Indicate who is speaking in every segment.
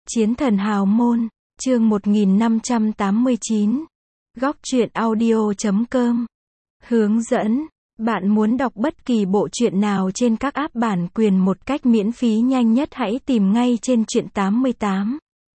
Speaker 1: Chiến thần hào môn, chương 1589. Góc truyện audio.com. Hướng dẫn. Bạn muốn đọc bất kỳ bộ truyện nào trên các app bản quyền một cách miễn phí nhanh nhất hãy tìm ngay trên truyện 88.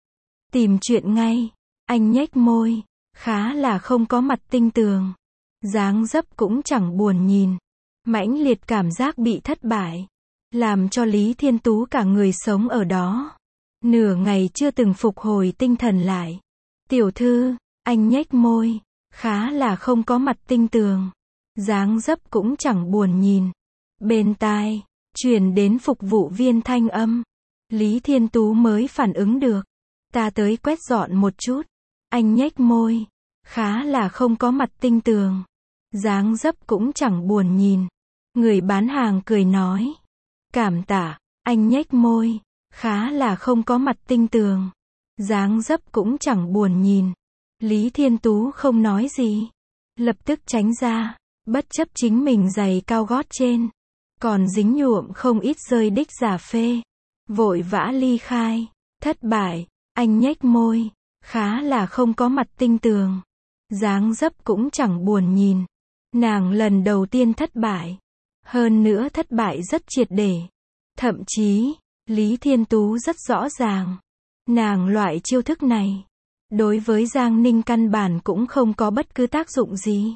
Speaker 1: Tìm truyện ngay. Anh nhếch môi. Khá là không có mặt tinh tường. Dáng dấp cũng chẳng buồn nhìn. Mãnh liệt cảm giác bị thất bại. Làm cho Lý Thiên Tú cả người sống ở đó. Nửa ngày chưa từng phục hồi tinh thần lại. Tiểu thư, anh nhếch môi. Khá là không có mặt tinh tường. Dáng dấp cũng chẳng buồn nhìn. Bên tai, truyền đến phục vụ viên thanh âm. Lý Thiên Tú mới phản ứng được. Ta tới quét dọn một chút. Anh nhếch môi. Khá là không có mặt tinh tường. Dáng dấp cũng chẳng buồn nhìn. Người bán hàng cười nói. Cảm tạ, anh nhếch môi. Khá là không có mặt tinh tường. Dáng dấp cũng chẳng buồn nhìn. Lý Thiên Tú không nói gì. Lập tức tránh ra. Bất chấp chính mình giày cao gót trên. Còn dính nhuộm không ít rơi đích giả phê. Vội vã ly khai. Thất bại. Anh nhếch môi. Khá là không có mặt tinh tường. Dáng dấp cũng chẳng buồn nhìn. Nàng lần đầu tiên thất bại. Hơn nữa thất bại rất triệt để. Thậm chí, Lý Thiên Tú rất rõ ràng. Nàng loại chiêu thức này. Đối với Giang Ninh căn bản cũng không có bất cứ tác dụng gì.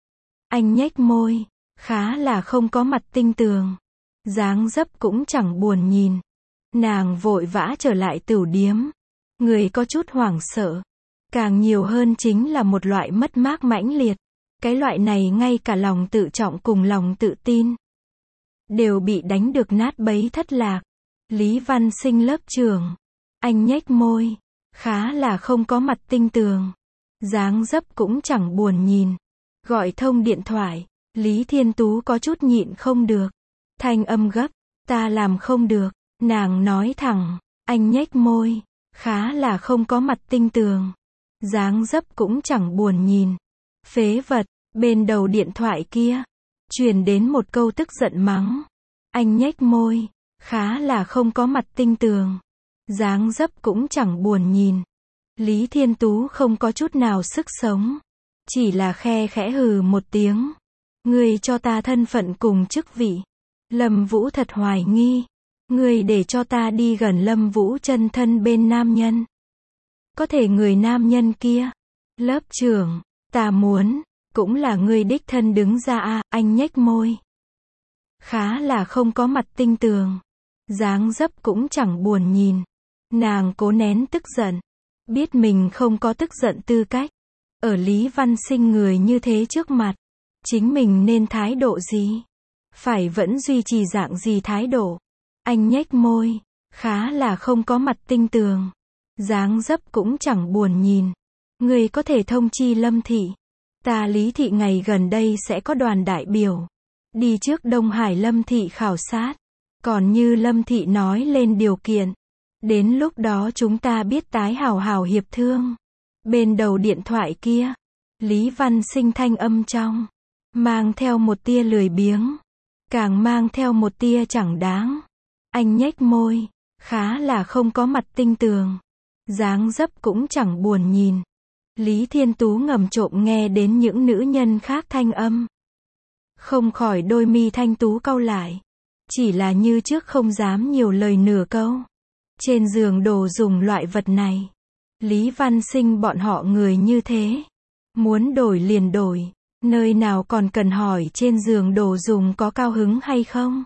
Speaker 1: Anh nhếch môi. Khá là không có mặt tinh tường. Dáng dấp cũng chẳng buồn nhìn. Nàng vội vã trở lại tửu điếm. Người có chút hoảng sợ. Càng nhiều hơn chính là một loại mất mát mãnh liệt. Cái loại này ngay cả lòng tự trọng cùng lòng tự tin. Đều bị đánh được nát bấy thất lạc. Lý Văn Sinh lớp trưởng. Anh nhếch môi. Khá là không có mặt tinh tường. Dáng dấp cũng chẳng buồn nhìn. Gọi thông điện thoại. Lý Thiên Tú có chút nhịn không được. Thanh âm gấp. Ta làm không được. Nàng nói thẳng. Anh nhếch môi. Khá là không có mặt tinh tường. Dáng dấp cũng chẳng buồn nhìn. Phế vật. Bên đầu điện thoại kia. Truyền đến một câu tức giận mắng. Anh nhếch môi. Khá là không có mặt tinh tường. Dáng dấp cũng chẳng buồn nhìn. Lý Thiên Tú không có chút nào sức sống. Chỉ là khe khẽ hừ một tiếng. Ngươi cho ta thân phận cùng chức vị. Lâm Vũ thật hoài nghi. Ngươi để cho ta đi gần Lâm Vũ chân thân bên nam nhân. Có thể người nam nhân kia. Lớp trưởng. Ta muốn. Cũng là ngươi đích thân đứng ra à, anh nhếch môi. Khá là không có mặt tinh tường. Dáng dấp cũng chẳng buồn nhìn. Nàng cố nén tức giận. Biết mình không có tức giận tư cách. Ở Lý Văn Sinh người như thế trước mặt. Chính mình nên thái độ gì? Phải vẫn duy trì dạng gì thái độ? Anh nhếch môi. Khá là không có mặt tinh tường. Dáng dấp cũng chẳng buồn nhìn. Người có thể thông chi Lâm Thị. Ta Lý Thị ngày gần đây sẽ có đoàn đại biểu. Đi trước Đông Hải Lâm Thị khảo sát. Còn như Lâm Thị nói lên điều kiện. Đến lúc đó chúng ta biết tái hào hào hiệp thương. Bên đầu điện thoại kia. Lý Văn Sinh thanh âm trong. Mang theo một tia lười biếng. Càng mang theo một tia chẳng đáng. Anh nhếch môi. Khá là không có mặt tinh tường. Dáng dấp cũng chẳng buồn nhìn. Lý Thiên Tú ngầm trộm nghe đến những nữ nhân khác thanh âm. Không khỏi đôi mi thanh tú cau lại. Chỉ là như trước không dám nhiều lời nửa câu. Trên giường đồ dùng loại vật này. Lý Văn Sinh bọn họ người như thế. Muốn đổi liền đổi. Nơi nào còn cần hỏi trên giường đồ dùng có cao hứng hay không?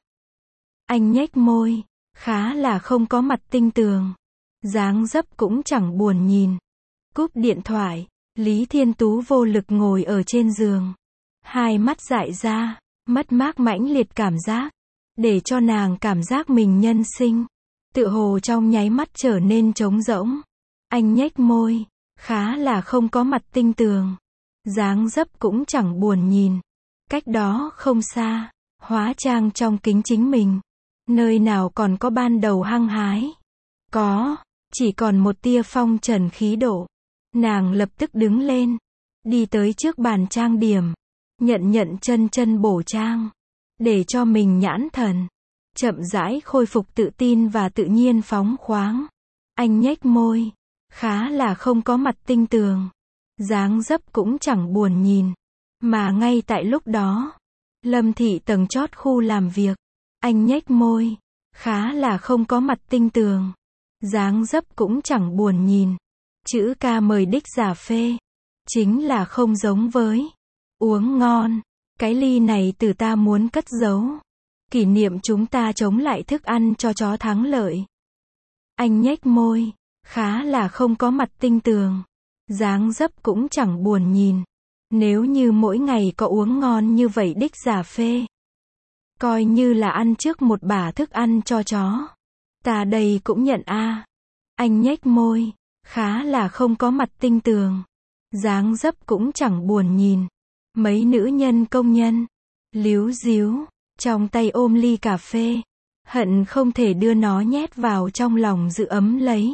Speaker 1: Anh nhếch môi. Khá là không có mặt tinh tường. Dáng dấp cũng chẳng buồn nhìn. Cúp điện thoại. Lý Thiên Tú vô lực ngồi ở trên giường. Hai mắt dại ra. Mất mát mãnh liệt cảm giác. Để cho nàng cảm giác mình nhân sinh. Tựa hồ trong nháy mắt trở nên trống rỗng. Anh nhếch môi. Khá là không có mặt tinh tường. Dáng dấp cũng chẳng buồn nhìn. Cách đó không xa. Hóa trang trong kính chính mình. Nơi nào còn có ban đầu hăng hái. Có. Chỉ còn một tia phong trần khí độ. Nàng lập tức đứng lên. Đi tới trước bàn trang điểm. Nhận chân bổ trang. Để cho mình nhãn thần. Chậm rãi khôi phục tự tin và tự nhiên phóng khoáng. Anh nhếch môi. Khá là không có mặt tinh tường. Dáng dấp cũng chẳng buồn nhìn. Mà ngay tại lúc đó, Lâm Thị tầng chót khu làm việc. Anh nhếch môi. Khá là không có mặt tinh tường. Dáng dấp cũng chẳng buồn nhìn. Chữ ca mời đích giả phê. Chính là không giống với uống ngon. Cái ly này từ ta muốn cất giấu. Kỷ niệm chúng ta chống lại thức ăn cho chó thắng lợi. Anh nhếch môi. Khá là không có mặt tinh tường. Dáng dấp cũng chẳng buồn nhìn. Nếu như mỗi ngày có uống ngon như vậy đích giả phê. Coi như là ăn trước một bả thức ăn cho chó. Ta đây cũng nhận a. Anh nhếch môi. Khá là không có mặt tinh tường. Dáng dấp cũng chẳng buồn nhìn. Mấy nữ nhân công nhân. Líu díu. Trong tay ôm ly cà phê. Hận không thể đưa nó nhét vào trong lòng giữ ấm lấy.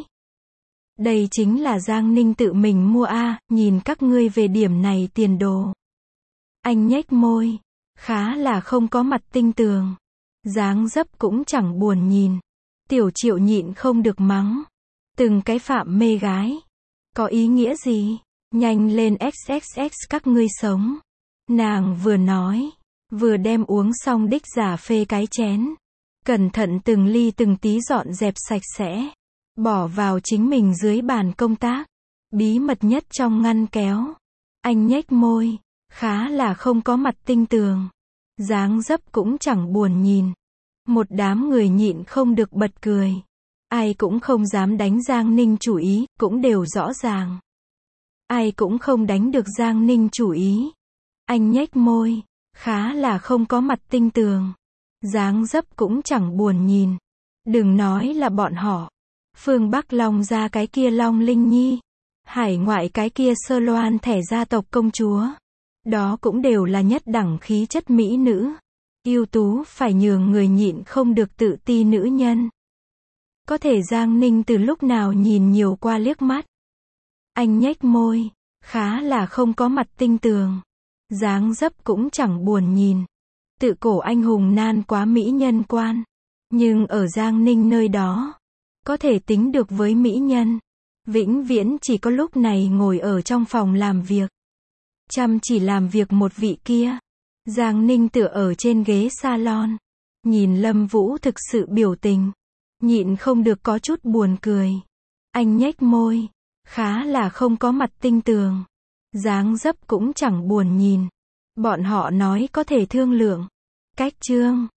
Speaker 1: Đây chính là Giang Ninh tự mình mua a, nhìn các ngươi về điểm này tiền đồ. Anh nhếch môi. Khá là không có mặt tinh tường. Dáng dấp cũng chẳng buồn nhìn. Tiểu Triệu nhịn không được mắng. Từng cái phạm mê gái. Có ý nghĩa gì? Nhanh lên XXX các ngươi sống. Nàng vừa nói, vừa đem uống xong đích giả phê cái chén. Cẩn thận từng ly từng tí dọn dẹp sạch sẽ. Bỏ vào chính mình dưới bàn công tác. Bí mật nhất trong ngăn kéo. Anh nhếch môi. Khá là không có mặt tinh tường. Dáng dấp cũng chẳng buồn nhìn. Một đám người nhịn không được bật cười. Ai cũng không dám đánh Giang Ninh chủ ý, cũng đều rõ ràng. Ai cũng không đánh được Giang Ninh chủ ý. Anh nhếch môi. Khá là không có mặt tinh tường. Dáng dấp cũng chẳng buồn nhìn. Đừng nói là bọn họ. Phương Bắc Long ra cái kia Long Linh Nhi. Hải ngoại cái kia Sơ Loan thẻ gia tộc công chúa. Đó cũng đều là nhất đẳng khí chất mỹ nữ. Ưu tú phải nhường người nhịn không được tự ti nữ nhân. Có thể Giang Ninh từ lúc nào nhìn nhiều qua liếc mắt. Anh nhếch môi. Khá là không có mặt tinh tường. Dáng dấp cũng chẳng buồn nhìn. Tự cổ anh hùng nan quá mỹ nhân quan. Nhưng ở Giang Ninh nơi đó, có thể tính được với mỹ nhân. Vĩnh viễn chỉ có lúc này ngồi ở trong phòng làm việc. Chăm chỉ làm việc một vị kia. Giang Ninh tựa ở trên ghế salon. Nhìn Lâm Vũ thực sự biểu tình. Nhịn không được có chút buồn cười. Anh nhếch môi. Khá là không có mặt tinh tường. Dáng dấp cũng chẳng buồn nhìn. Bọn họ nói có thể thương lượng. Cách chương